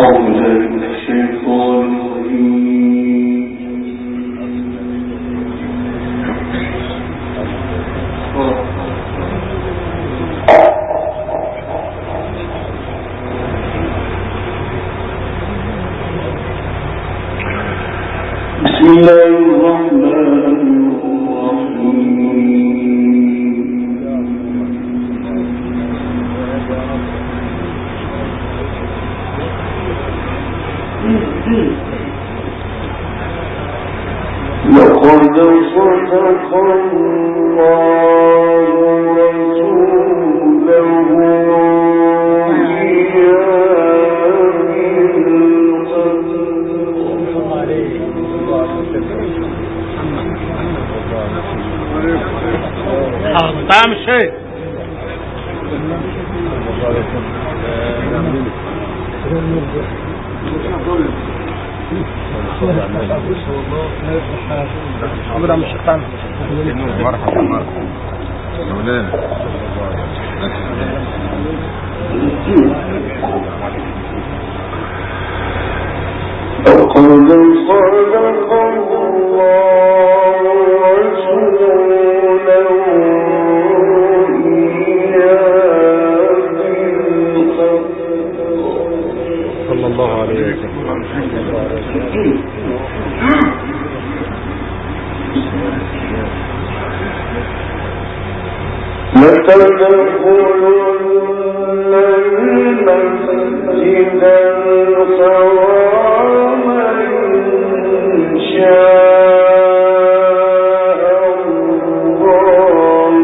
طعم الشيء عمر عم الشيطان مرحبا مولانا لقد صدق الله رسوله صلى الله عليه وسلم لتدخلن المسجد الحرام إن شاء الله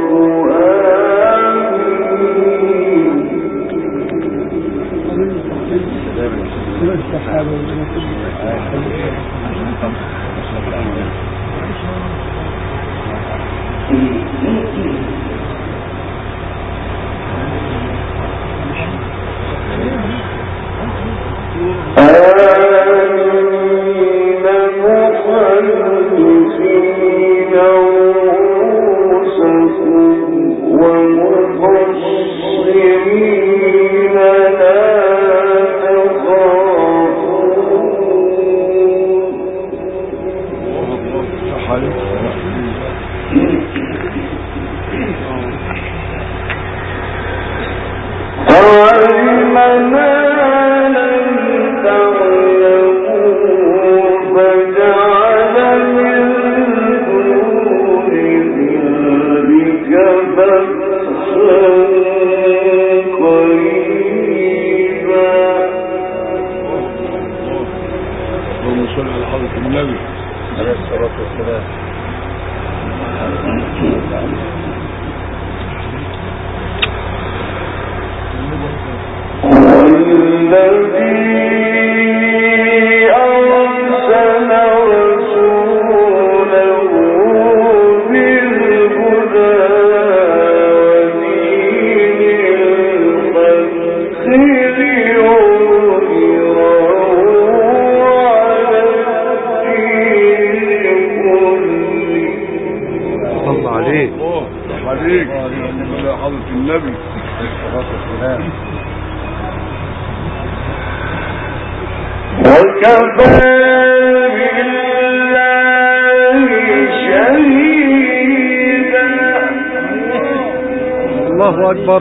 الله أكبر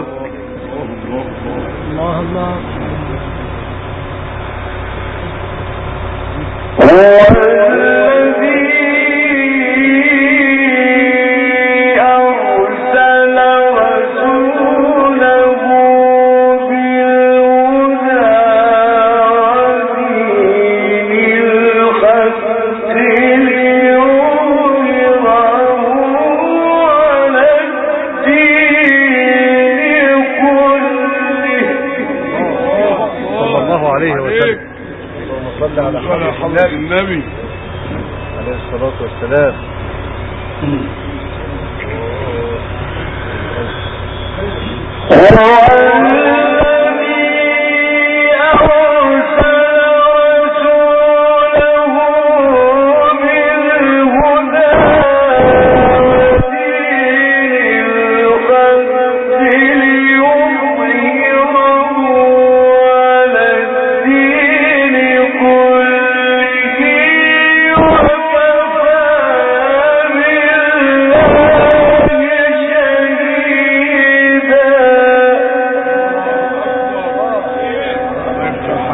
الله الله على حضرة النبي عليه الصلاة والسلام.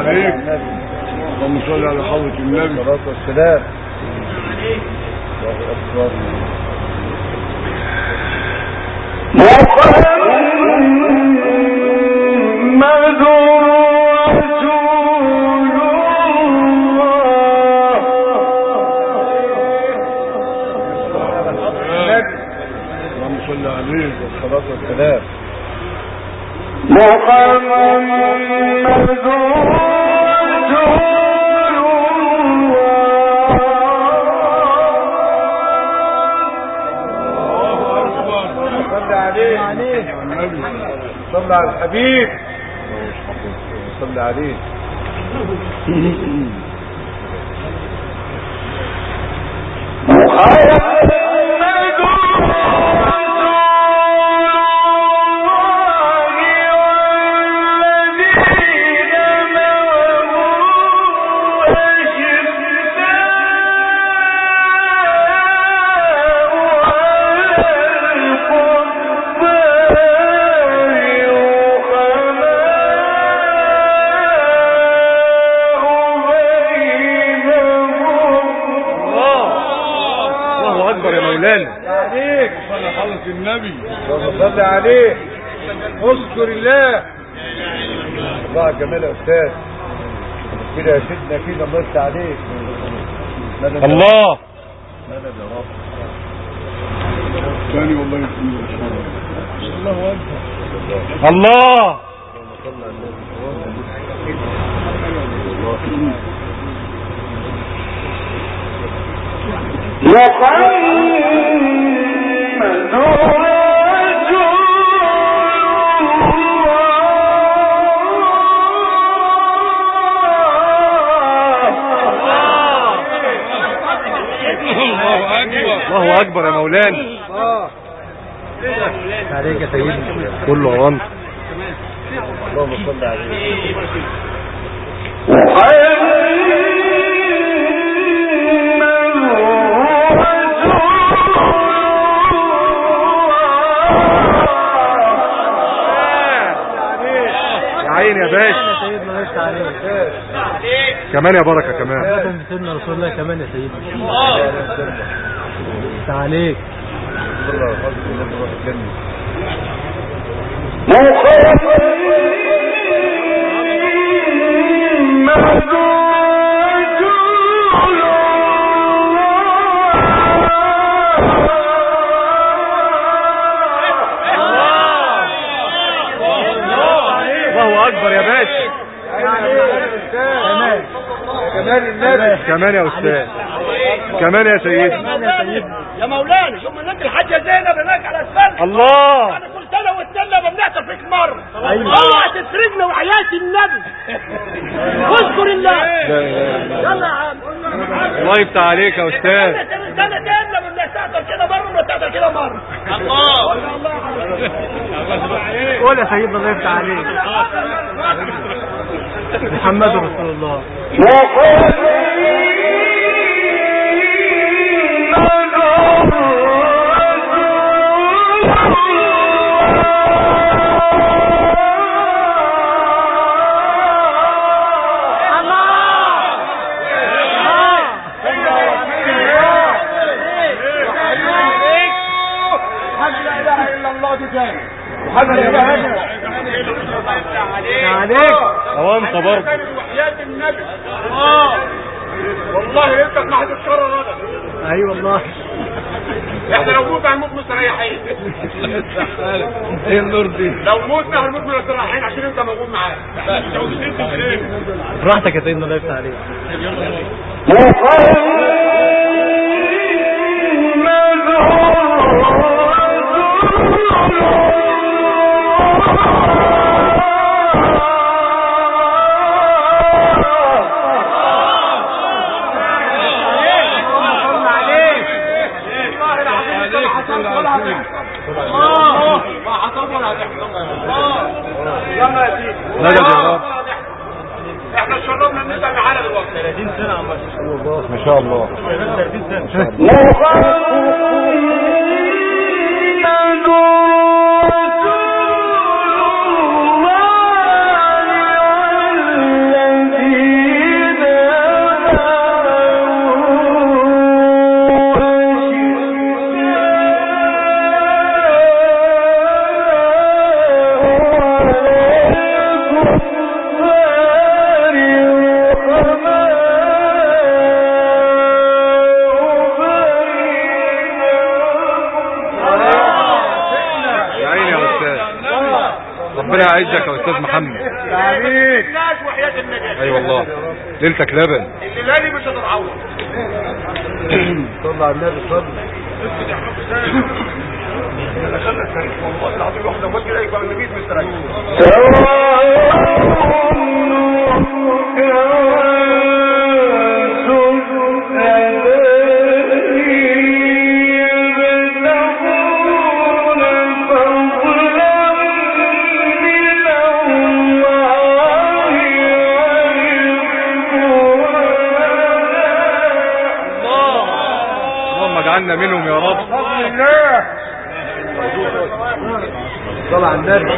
عليك. اللهم صل على حضرة النبي. الصلاة والسلام. الله أكبر. صلى عليه الصلاة والسلام. محمد صلى عليه. صلى على الحبيب. صلى عليه. النبي صلى عليه. اذكر الله. الله جمال يا استاذ كده يا سيدنا كده. الله يفتح عليك. الله مدد يا رب. ثاني والله يسلمك. الله اكبر. الله الله اكبر يا مولانا. عليك يا سيدي. كله وانت. اللهم صل عليه. يا عين يا باشا. سيدنا لسه عليك. كمان يا بركة كمان. سيدنا رسول الله كمان يا سيدنا. لسه عليك. الله يحفظك النبي روح الجنة. الله اكبر يا باشا. كمان النبي. كمان يا استاذ. كمان يا سيدي. يا مولانا شوف منك الحاجه زينب هناك على السلم. الله انا كل سنه والسنه بمنعت فيك مره. أيوة. اوعى تسرقنا وحياه النبي. اذكر الله. يلا يا عم. الله يفتح عليك يا استاذ. سنه لما بنعتذر كده مره ونعتذر كده مره. الله قول يا سيدنا الله يفتح عليك. محمد رسول الله. عليك وانت برضه. وحياه النبي. والله انت ما هتتكرر ابدا. اي والله. احنا لو موتنا هنموت مستريحين. ايه النور دي؟ لو موتنا هنموت مستريحين عشان انت موجود معانا. براحتك يا سيدنا الله يفتح عليك. مدد يا رب. احنا شربنا ان انت معانا دلوقتي 30 سنة عم ما شاء الله. 30 سنة. الذي يعزك يا استاذ محمد. عليك الناس وحياة النجاة. اي والله ليلتك لبن. الليلة دي مش هتتعوض. صلى على النبي صلى. انا خلنا التاريخ والله العظيم واحدة وجه الايك بقى النبي مستريح. اجعلنا منهم يا رب. بفضل الله. صلى على النبي.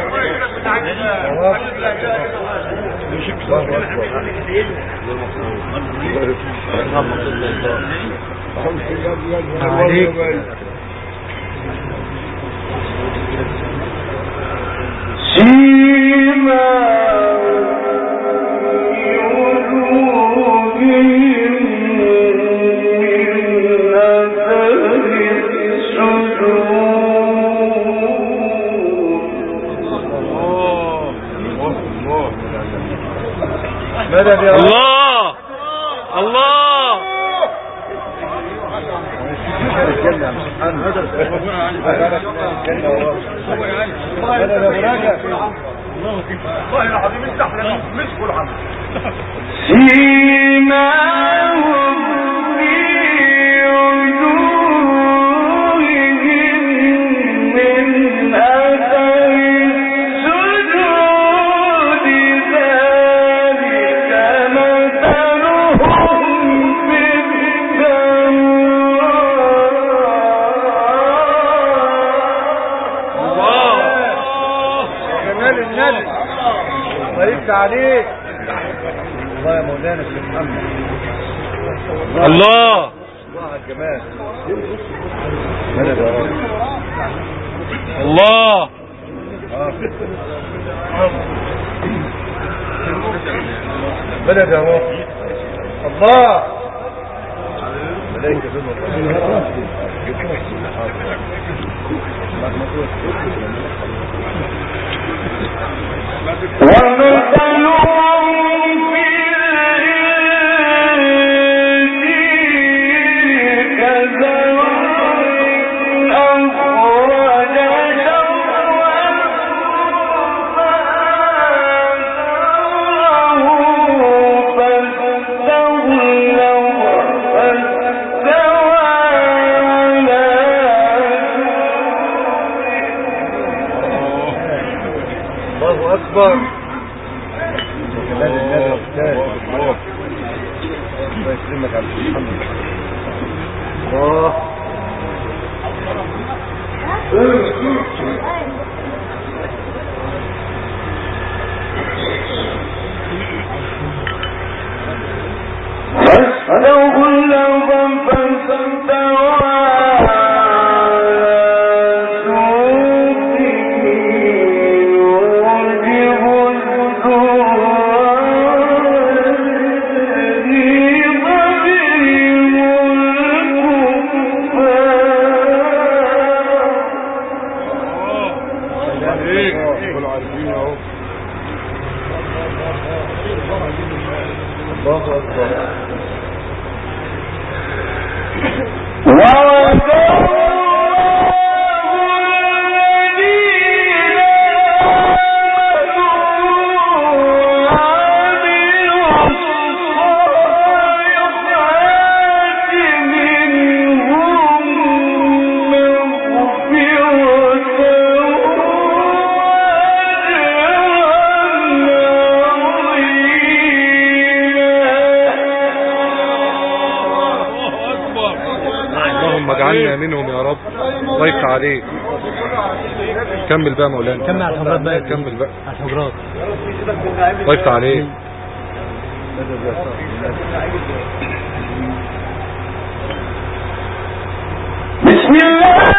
مدد يا رب. الله الله. والله العظيم انت احنا مسكوا العمل. عليك الله يا مولانا الشيخ محمد. الله الله على الجمال. مدد يا رب. الله. مدد يا رب. الله ملائكة الله أكبر. جمال النبي يا أستاذ. الله يسلمك على محمد. الله اجعلنا منهم يا رب. الله يفتح عليك. كمل بقى مولانا. كمل على الحجرات بقى. كمل بقى على الحجرات. الله يفتح عليك. بسم الله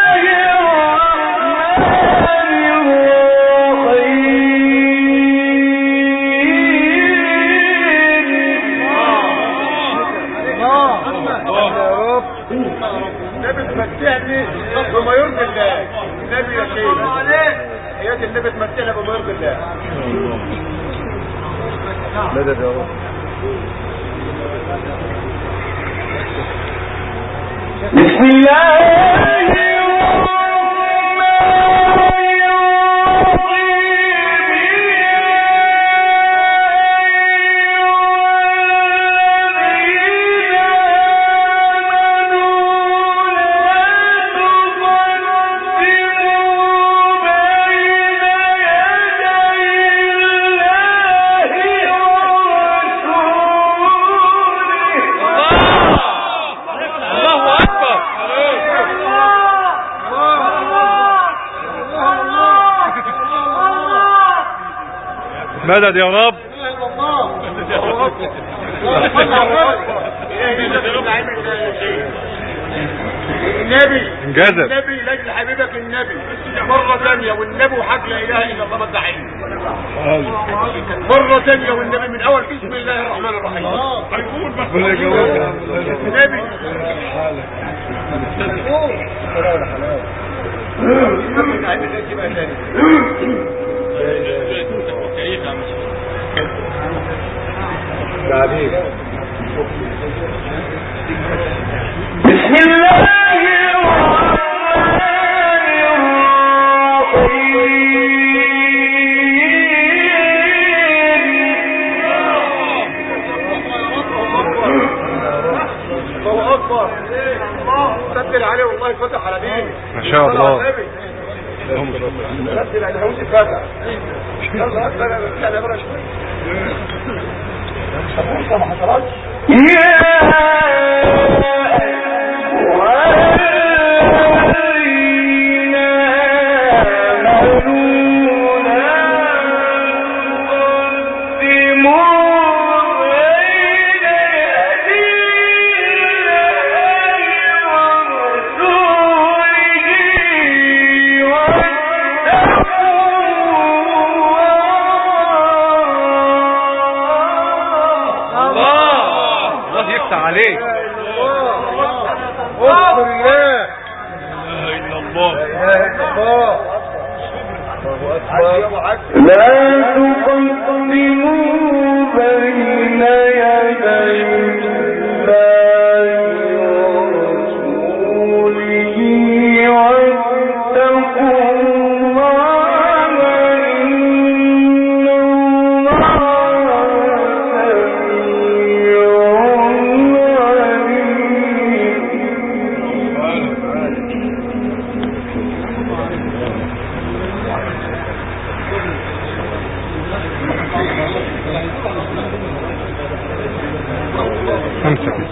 النبي تمتعني بما يرضي الله. النبي يا شيخ حياة النبي تمتعنا بما يرضي الله. مدد يا رب. بسم الله مدد يا رب. النبي انجزت. النبي لاجل حبيبك النبي مرة ثانية والنبي وحق لا اله الا الله مدعين مرة ثانية والنبي من اول بسم الله الرحمن الرحيم. النبي بسم الله الله اكبر. سجل عليه والله فتح على ديني ما شاء الله. سجل عليه هوش فتح. يلا اكبر يا برش. ابوسه ما حصلتش. عليك. اذكر الله. لا اله الا الله. لا اله الا الله. لا تقدموا بين يدي الله ورسوله واتقوا الله إن الله سميع امسك.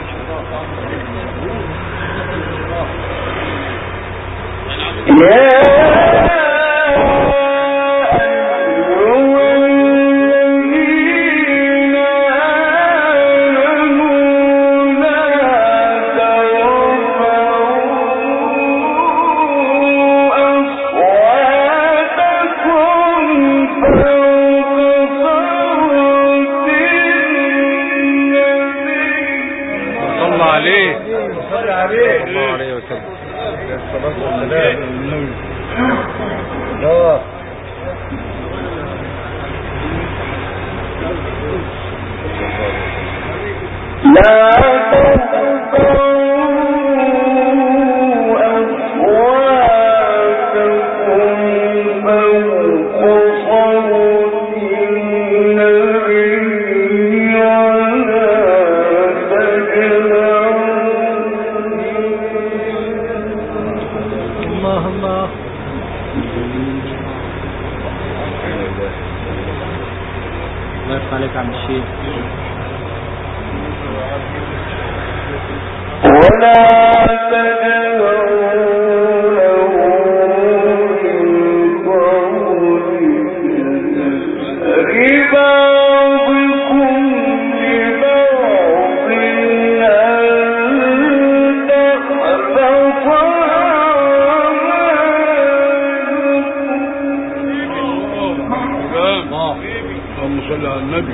اللهم صل على النبي.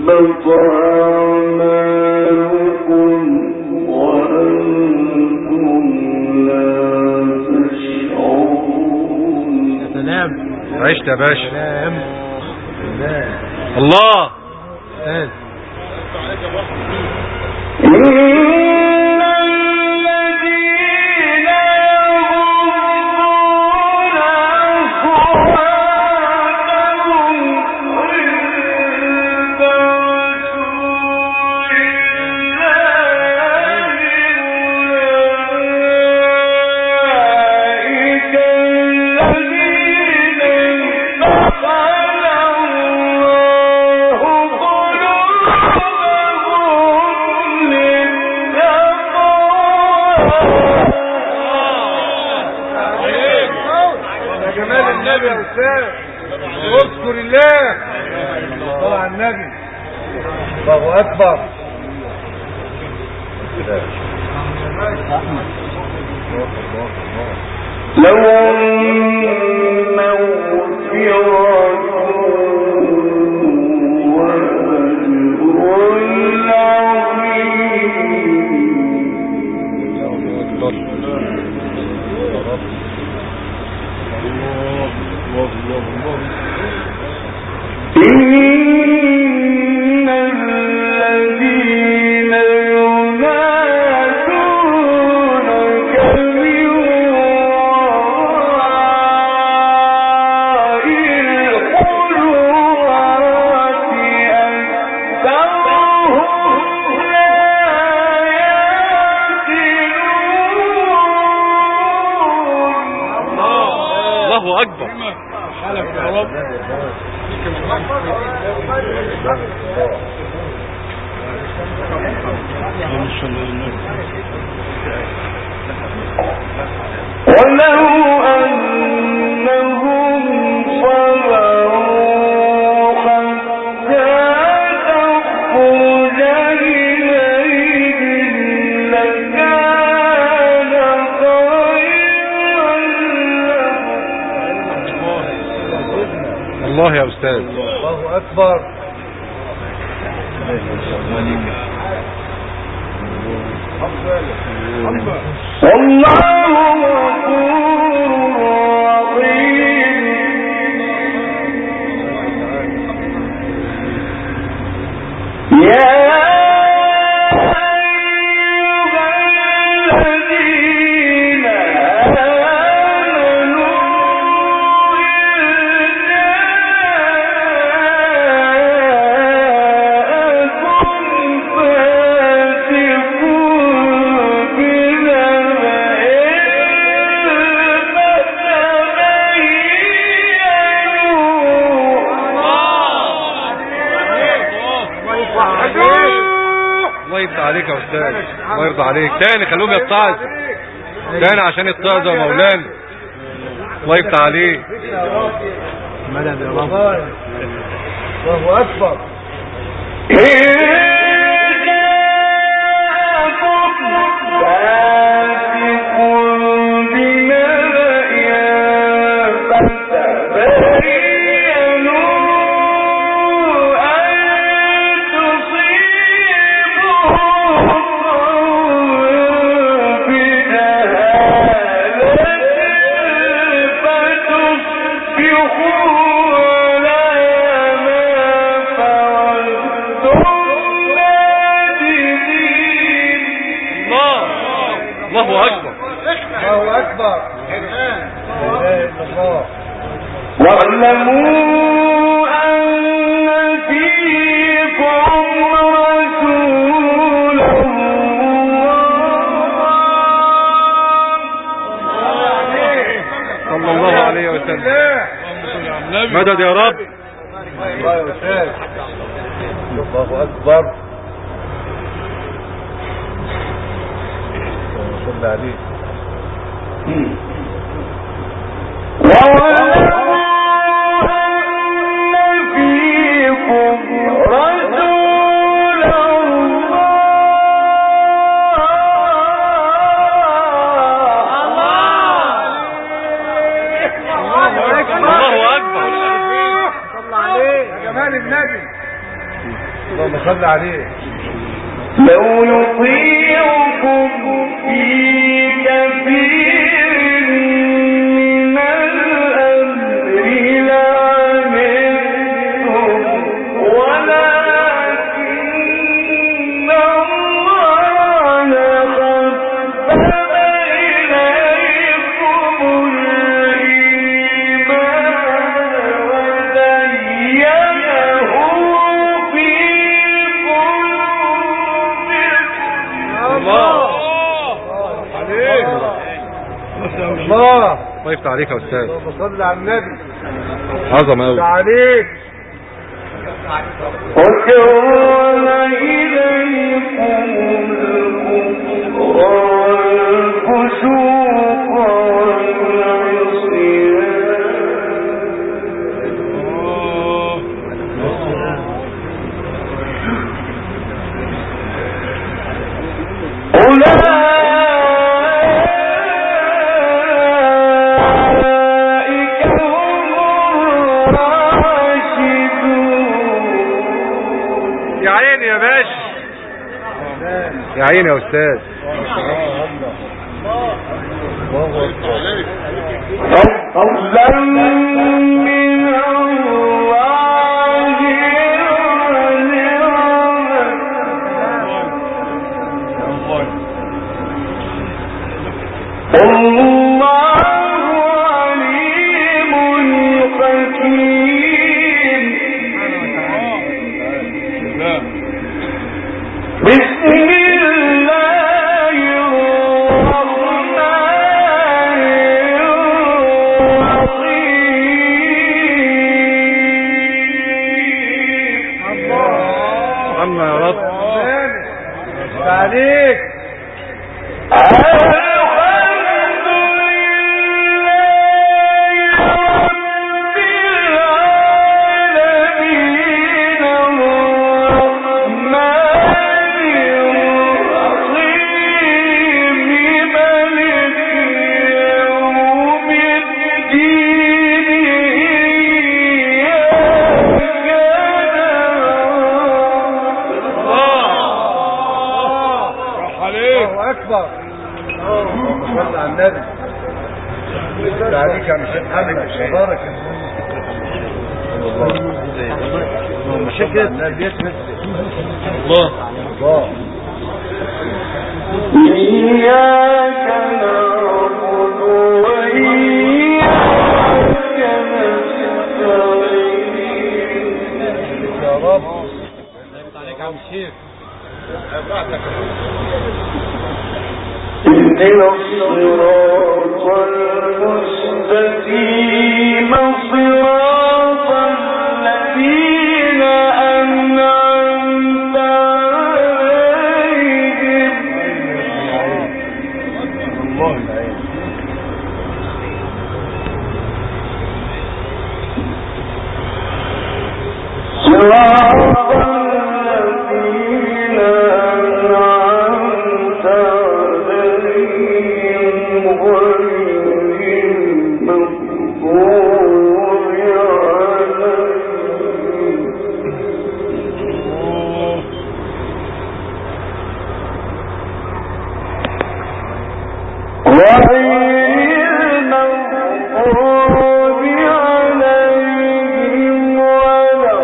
عشت يا باشا. الله اذكر الله. صلى على النبي. الله اكبر. لو مغفرة إن الذين ينادونك من وراء الحجرات أكثرهم لا يعقلون. الله أكبر. حالك يا رب. ولو أنهم صبروا حتى تخرج إليهم لكان خيرا لهم. الله يا أستاذ. الله أكبر. والله غفور رحيم. يا أيها الذين آمنوا الله يفتح عليك يا أستاذ. الله يرضى عليك. تاني خلوهم يتعظ تاني عشان يتعظ يا مولانا. الله يفتح عليك. مدد يا رب. الله أكبر. الله أكبر. الله أكبر. لا إله إلا الله. واعلموا أن فيكم رسول صلى الله عليه وسلم. مدد يا رب. الله يا أستاذ. الله أكبر. صلى عليه. واعلموا أن فيكم رسول الله أكبر. صلى عليه. يا جمال النبي. اللهم صل عليه. لو يطيعكم في كثير من الأمر لعنتم ولكن الله حبب إليكم الإيمان وزينه في الله الله يفتح عليك يا استاذ. اللهم صل على النبي. عظمه قوي عليك. وكرم إليكم الكفر والفسوق والعصيان أولئك هم الراشدون. يا عيني يا باشا، يا عيني يا استاذ. فضلا من الله والله عليم حكيم. بسم الله الرحمن الرحيم. عما يا رب. عليك. اكبر. اللهم صل على النبي. بالله عليك يا مشيخ حامد مبارك. مشيخ البيت الله الله. إياك نعبد وإياك نستعين. يا رب. عليك يا عم الشيخ. اهدنا الصراط المستقيم صراط الذين أنعمت عليهم الله العين. صراط الذين أنعمت عليهم غير المغضوب عليهم ولا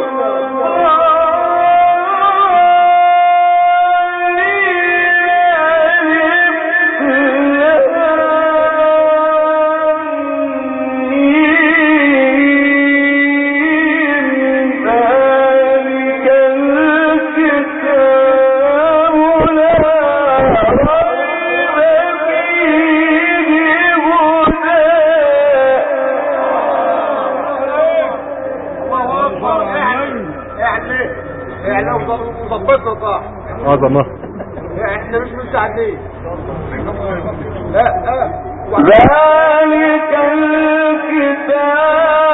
عظمه. احنا مش مستعدين. ذلك الكتاب